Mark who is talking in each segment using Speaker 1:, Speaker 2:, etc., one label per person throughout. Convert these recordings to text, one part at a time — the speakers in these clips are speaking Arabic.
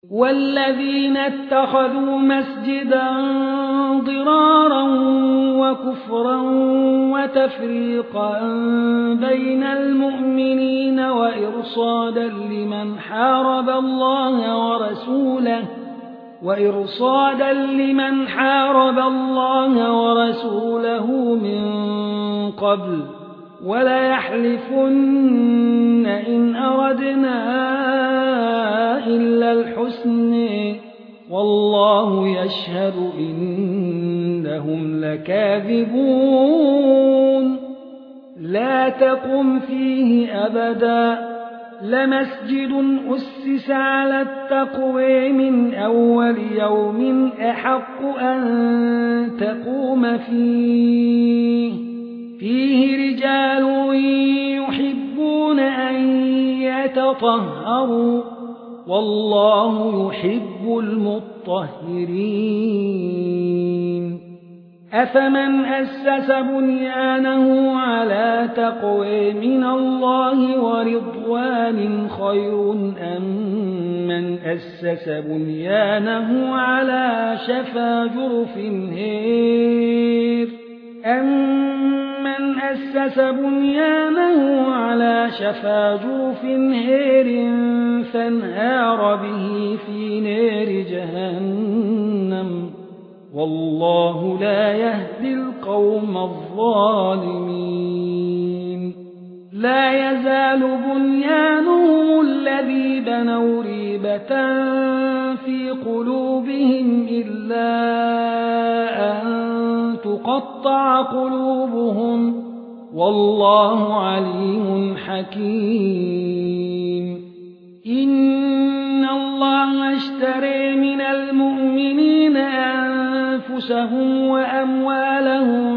Speaker 1: والذين اتخذوا مسجدا ضرارا وكفرا وتفريقا بين المؤمنين وإرصادا لمن حارب الله ورسوله من قبل وليحلفن إن أردنا إلا الحسن والله يشهد إنهم لكاذبون لا تقم فيه أبدا لمسجد أسس على التقوى من أول يوم أحق أن تقوم فيه رجال يحبون أن يتطهروا والله يحب المطهرين أفمن أسس بنيانه على تقوى من الله ورضوان خير أم من أسس بنيانه على شفا جرف هير فانهار به في نار جهنم والله لا يهدي القوم الظالمين لا يزال بنيانهم الذي بنوا ريبة في قلوبهم إلا أن تقطع قلوبهم والله عليم حكيم إن الله اشترى من المؤمنين أنفسهم وأموالهم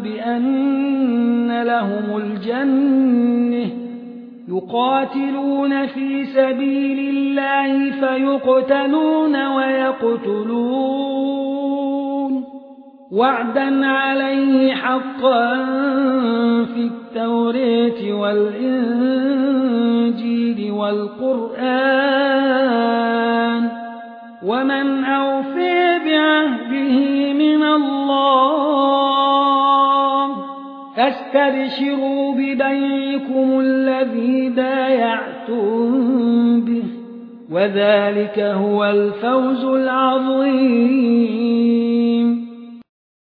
Speaker 1: بأن لهم الجنة يقاتلون في سبيل الله فيقتلون ويقتلون وعدا عليه حقا في التوراة والإنجيل والقرآن ومن أوفى بعهده من الله فاستبشروا ببيعكم الذي بايعتم به وذلك هو الفوز العظيم